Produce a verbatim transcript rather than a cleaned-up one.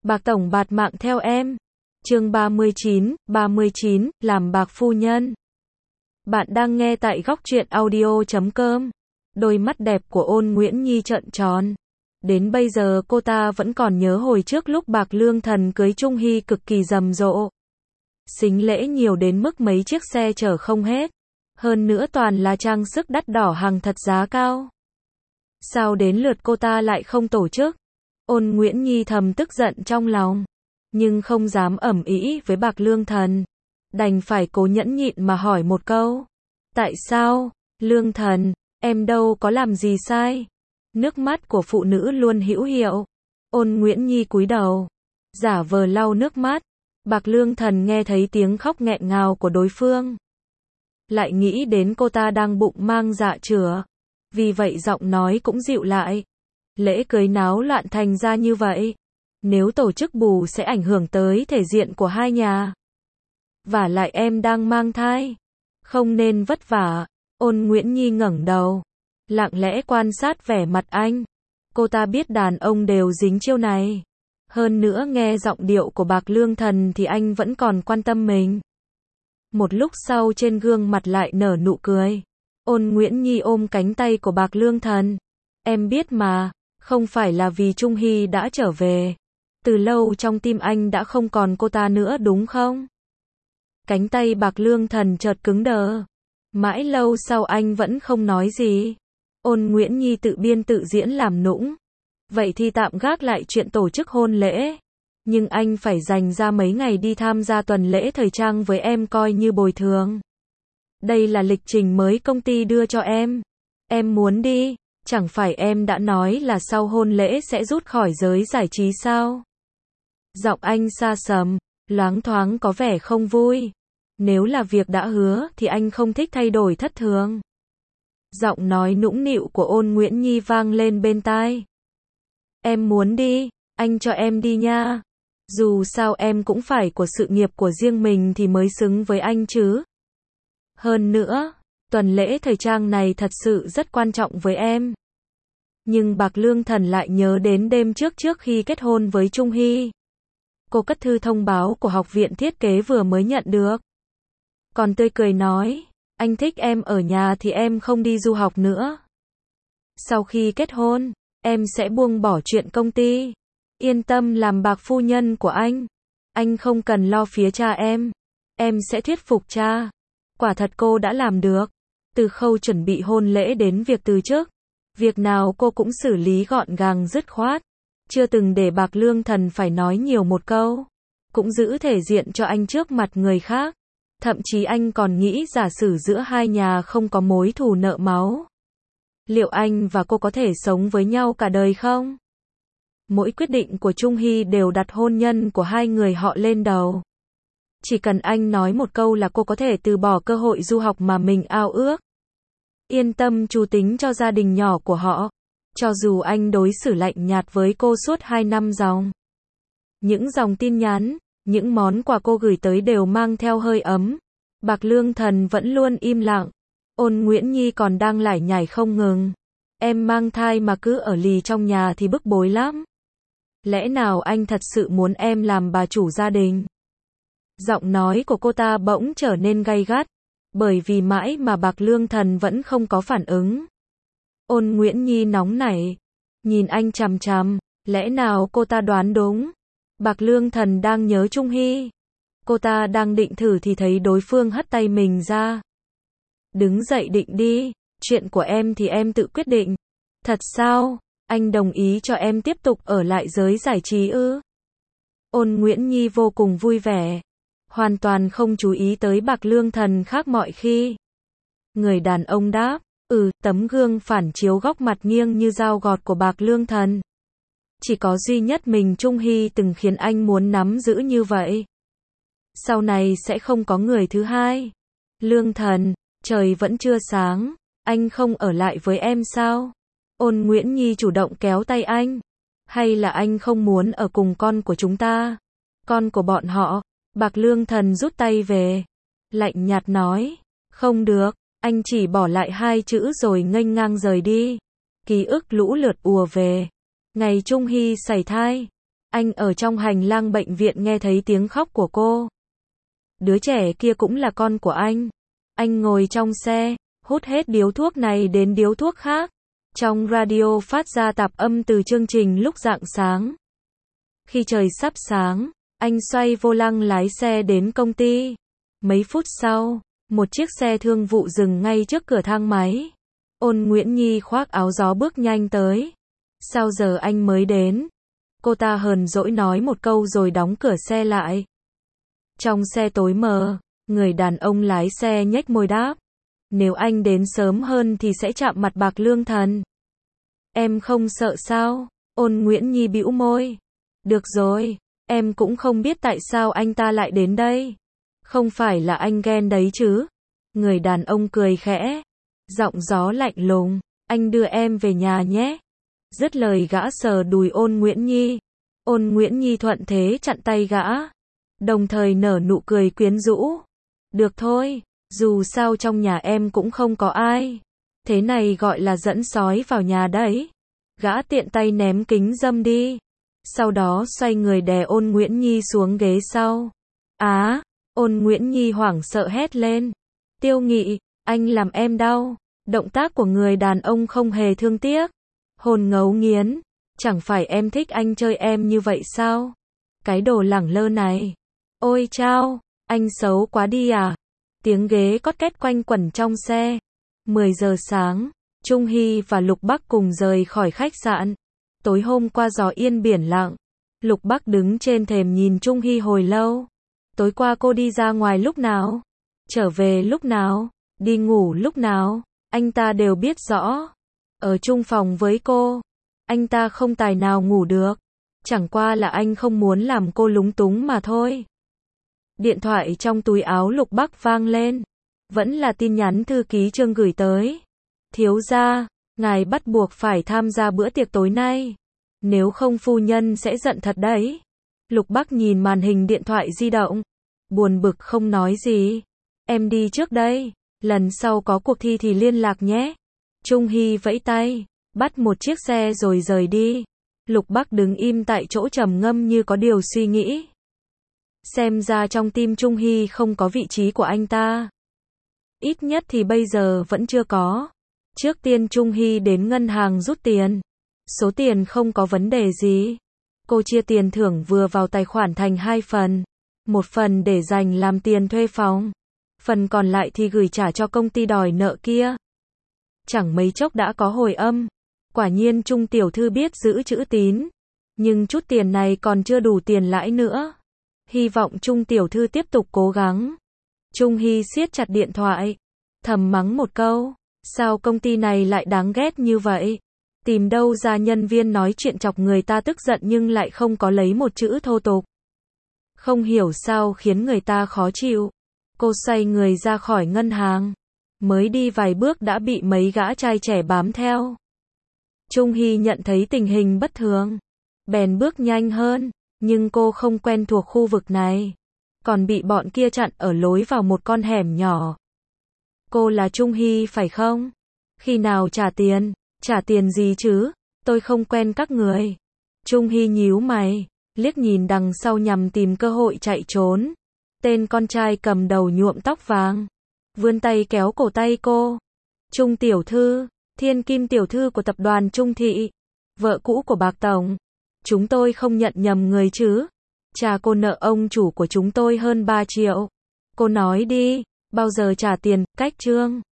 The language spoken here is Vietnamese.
Bạc tổng bạt mạng theo em. Chương ba mươi chín, ba mươi chín, làm bạc phu nhân. Bạn đang nghe tại góc truyện audio chấm com. Đôi mắt đẹp của Ôn Nguyễn Nhi trợn tròn. Đến bây giờ cô ta vẫn còn nhớ hồi trước lúc Bạc Lương Thần cưới Trung Hy cực kỳ rầm rộ. Sính lễ nhiều đến mức mấy chiếc xe chở không hết. Hơn nữa toàn là trang sức đắt đỏ hàng thật giá cao. Sao đến lượt cô ta lại không tổ chức? Ôn Nguyễn Nhi thầm tức giận trong lòng. Nhưng không dám ẩm ĩ với Bạc Lương Thần. Đành phải cố nhẫn nhịn mà hỏi một câu. Tại sao? Lương Thần, em đâu có làm gì sai. Nước mắt của phụ nữ luôn hữu hiệu. Ôn Nguyễn Nhi cúi đầu, giả vờ lau nước mắt. Bạc Lương Thần nghe thấy tiếng khóc nghẹn ngào của đối phương. Lại nghĩ đến cô ta đang bụng mang dạ chửa. Vì vậy giọng nói cũng dịu lại. Lễ cưới náo loạn thành ra như vậy. Nếu tổ chức bù sẽ ảnh hưởng tới thể diện của hai nhà. Vả lại em đang mang thai. Không nên vất vả. Ôn Nguyễn Nhi ngẩng đầu, lặng lẽ quan sát vẻ mặt anh. Cô ta biết đàn ông đều dính chiêu này. Hơn nữa nghe giọng điệu của Bạc Lương Thần thì anh vẫn còn quan tâm mình. Một lúc sau trên gương mặt lại nở nụ cười. Ôn Nguyễn Nhi ôm cánh tay của Bạc Lương Thần. Em biết mà, không phải là vì Trung Hy đã trở về. Từ lâu trong tim anh đã không còn cô ta nữa đúng không? Cánh tay Bạc Lương Thần chợt cứng đờ. Mãi lâu sau anh vẫn không nói gì. Ôn Nguyễn Nhi tự biên tự diễn làm nũng. Vậy thì tạm gác lại chuyện tổ chức hôn lễ. Nhưng anh phải dành ra mấy ngày đi tham gia tuần lễ thời trang với em coi như bồi thường. Đây là lịch trình mới công ty đưa cho em. Em muốn đi, chẳng phải em đã nói là sau hôn lễ sẽ rút khỏi giới giải trí sao? Giọng anh xa sầm, loáng thoáng có vẻ không vui. Nếu là việc đã hứa thì anh không thích thay đổi thất thường. Giọng nói nũng nịu của Ôn Nguyễn Nhi vang lên bên tai. Em muốn đi, anh cho em đi nha. Dù sao em cũng phải của sự nghiệp của riêng mình thì mới xứng với anh chứ. Hơn nữa, tuần lễ thời trang này thật sự rất quan trọng với em. Nhưng Bạc Lương Thần lại nhớ đến đêm trước trước khi kết hôn với Trung Hy. Cô cất thư thông báo của học viện thiết kế vừa mới nhận được. Còn tươi cười nói, anh thích em ở nhà thì em không đi du học nữa. Sau khi kết hôn, em sẽ buông bỏ chuyện công ty. Yên tâm làm bạc phu nhân của anh. Anh không cần lo phía cha em. Em sẽ thuyết phục cha. Quả thật cô đã làm được. Từ khâu chuẩn bị hôn lễ đến việc từ chức. Việc nào cô cũng xử lý gọn gàng dứt khoát. Chưa từng để Bạc Lương Thần phải nói nhiều một câu. Cũng giữ thể diện cho anh trước mặt người khác. Thậm chí anh còn nghĩ giả sử giữa hai nhà không có mối thù nợ máu. Liệu anh và cô có thể sống với nhau cả đời không? Mỗi quyết định của Trung Hy đều đặt hôn nhân của hai người họ lên đầu. Chỉ cần anh nói một câu là cô có thể từ bỏ cơ hội du học mà mình ao ước. Yên tâm chu tính cho gia đình nhỏ của họ. Cho dù anh đối xử lạnh nhạt với cô suốt hai năm dòng. Những dòng tin nhắn, những món quà cô gửi tới đều mang theo hơi ấm. Bạc Lương Thần vẫn luôn im lặng. Ôn Nguyễn Nhi còn đang lải nhải không ngừng. Em mang thai mà cứ ở lì trong nhà thì bức bối lắm. Lẽ nào anh thật sự muốn em làm bà chủ gia đình? Giọng nói của cô ta bỗng trở nên gay gắt. Bởi vì mãi mà Bạc Lương Thần vẫn không có phản ứng. Ôn Nguyễn Nhi nóng nảy. Nhìn anh chằm chằm. Lẽ nào cô ta đoán đúng? Bạc Lương Thần đang nhớ Trung Hy. Cô ta đang định thử thì thấy đối phương hất tay mình ra. Đứng dậy định đi. Chuyện của em thì em tự quyết định. Thật sao? Anh đồng ý cho em tiếp tục ở lại giới giải trí ư? Ôn Nguyễn Nhi vô cùng vui vẻ. Hoàn toàn không chú ý tới Bạc Lương Thần khác mọi khi. Người đàn ông đáp. Ừ, tấm gương phản chiếu góc mặt nghiêng như dao gọt của Bạc Lương Thần. Chỉ có duy nhất mình Trung Hy từng khiến anh muốn nắm giữ như vậy. Sau này sẽ không có người thứ hai. Lương Thần, trời vẫn chưa sáng. Anh không ở lại với em sao? Ôn Nguyễn Nhi chủ động kéo tay anh. Hay là anh không muốn ở cùng con của chúng ta? Con của bọn họ. Bạc Lương Thần rút tay về. Lạnh nhạt nói. Không được. Anh chỉ bỏ lại hai chữ rồi nghênh ngang rời đi. Ký ức lũ lượt ùa về. Ngày Trung Hy sảy thai. Anh ở trong hành lang bệnh viện nghe thấy tiếng khóc của cô. Đứa trẻ kia cũng là con của anh. Anh ngồi trong xe, hút hết điếu thuốc này đến điếu thuốc khác. Trong radio phát ra tạp âm từ chương trình lúc rạng sáng. Khi trời sắp sáng, anh xoay vô lăng lái xe đến công ty. Mấy phút sau, một chiếc xe thương vụ dừng ngay trước cửa thang máy. Ôn Nguyễn Nhi khoác áo gió bước nhanh tới. Sao giờ anh mới đến? Cô ta hờn dỗi nói một câu rồi đóng cửa xe lại. Trong xe tối mờ, người đàn ông lái xe nhếch môi đáp. Nếu anh đến sớm hơn thì sẽ chạm mặt Bạc Lương Thần. Em không sợ sao? Ôn Nguyễn Nhi bĩu môi. Được rồi, em cũng không biết tại sao anh ta lại đến đây. Không phải là anh ghen đấy chứ? Người đàn ông cười khẽ. Giọng gió lạnh lùng. Anh đưa em về nhà nhé. Dứt lời gã sờ đùi Ôn Nguyễn Nhi. Ôn Nguyễn Nhi thuận thế chặn tay gã. Đồng thời nở nụ cười quyến rũ. Được thôi, dù sao trong nhà em cũng không có ai. Thế này gọi là dẫn sói vào nhà đấy. Gã tiện tay ném kính râm đi. Sau đó xoay người đè Ôn Nguyễn Nhi xuống ghế sau. Á, Ôn Nguyễn Nhi hoảng sợ hét lên. Tiêu Nghị, anh làm em đau. Động tác của người đàn ông không hề thương tiếc. Hồn ngấu nghiến. Chẳng phải em thích anh chơi em như vậy sao? Cái đồ lẳng lơ này. Ôi chao, anh xấu quá đi à? Tiếng ghế cót két quanh quẩn trong xe. mười giờ sáng, Trung Hy và Lục Bắc cùng rời khỏi khách sạn. Tối hôm qua gió yên biển lặng. Lục Bắc đứng trên thềm nhìn Trung Hy hồi lâu. Tối qua cô đi ra ngoài lúc nào? Trở về lúc nào? Đi ngủ lúc nào? Anh ta đều biết rõ. Ở chung phòng với cô, anh ta không tài nào ngủ được. Chẳng qua là anh không muốn làm cô lúng túng mà thôi. Điện thoại trong túi áo Lục Bắc vang lên. Vẫn là tin nhắn thư ký Trương gửi tới. Thiếu gia, ngài bắt buộc phải tham gia bữa tiệc tối nay. Nếu không phu nhân sẽ giận thật đấy. Lục Bắc nhìn màn hình điện thoại di động. Buồn bực không nói gì. Em đi trước đây. Lần sau có cuộc thi thì liên lạc nhé. Trung Hy vẫy tay. Bắt một chiếc xe rồi rời đi. Lục Bắc đứng im tại chỗ trầm ngâm như có điều suy nghĩ. Xem ra trong tim Trung Hy không có vị trí của anh ta. Ít nhất thì bây giờ vẫn chưa có. Trước tiên Trung Hy đến ngân hàng rút tiền. Số tiền không có vấn đề gì. Cô chia tiền thưởng vừa vào tài khoản thành hai phần. Một phần để dành làm tiền thuê phòng. Phần còn lại thì gửi trả cho công ty đòi nợ kia. Chẳng mấy chốc đã có hồi âm. Quả nhiên Trung tiểu thư biết giữ chữ tín. Nhưng chút tiền này còn chưa đủ tiền lãi nữa. Hy vọng Trung tiểu thư tiếp tục cố gắng. Trung Hy siết chặt điện thoại. Thầm mắng một câu. Sao công ty này lại đáng ghét như vậy? Tìm đâu ra nhân viên nói chuyện chọc người ta tức giận nhưng lại không có lấy một chữ thô tục. Không hiểu sao khiến người ta khó chịu. Cô xoay người ra khỏi ngân hàng. Mới đi vài bước đã bị mấy gã trai trẻ bám theo. Trung Hy nhận thấy tình hình bất thường. Bèn bước nhanh hơn. Nhưng cô không quen thuộc khu vực này. Còn bị bọn kia chặn ở lối vào một con hẻm nhỏ. Cô là Trung Hy phải không? Khi nào trả tiền? Trả tiền gì chứ? Tôi không quen các người. Trung Hy nhíu mày. Liếc nhìn đằng sau nhằm tìm cơ hội chạy trốn. Tên con trai cầm đầu nhuộm tóc vàng. Vươn tay kéo cổ tay cô. Trung tiểu thư. Thiên Kim tiểu thư của tập đoàn Trung Thị. Vợ cũ của Bạc Tổng. Chúng tôi không nhận nhầm người chứ? Cha cô nợ ông chủ của chúng tôi hơn ba triệu. Cô nói đi, bao giờ trả tiền, cách trương.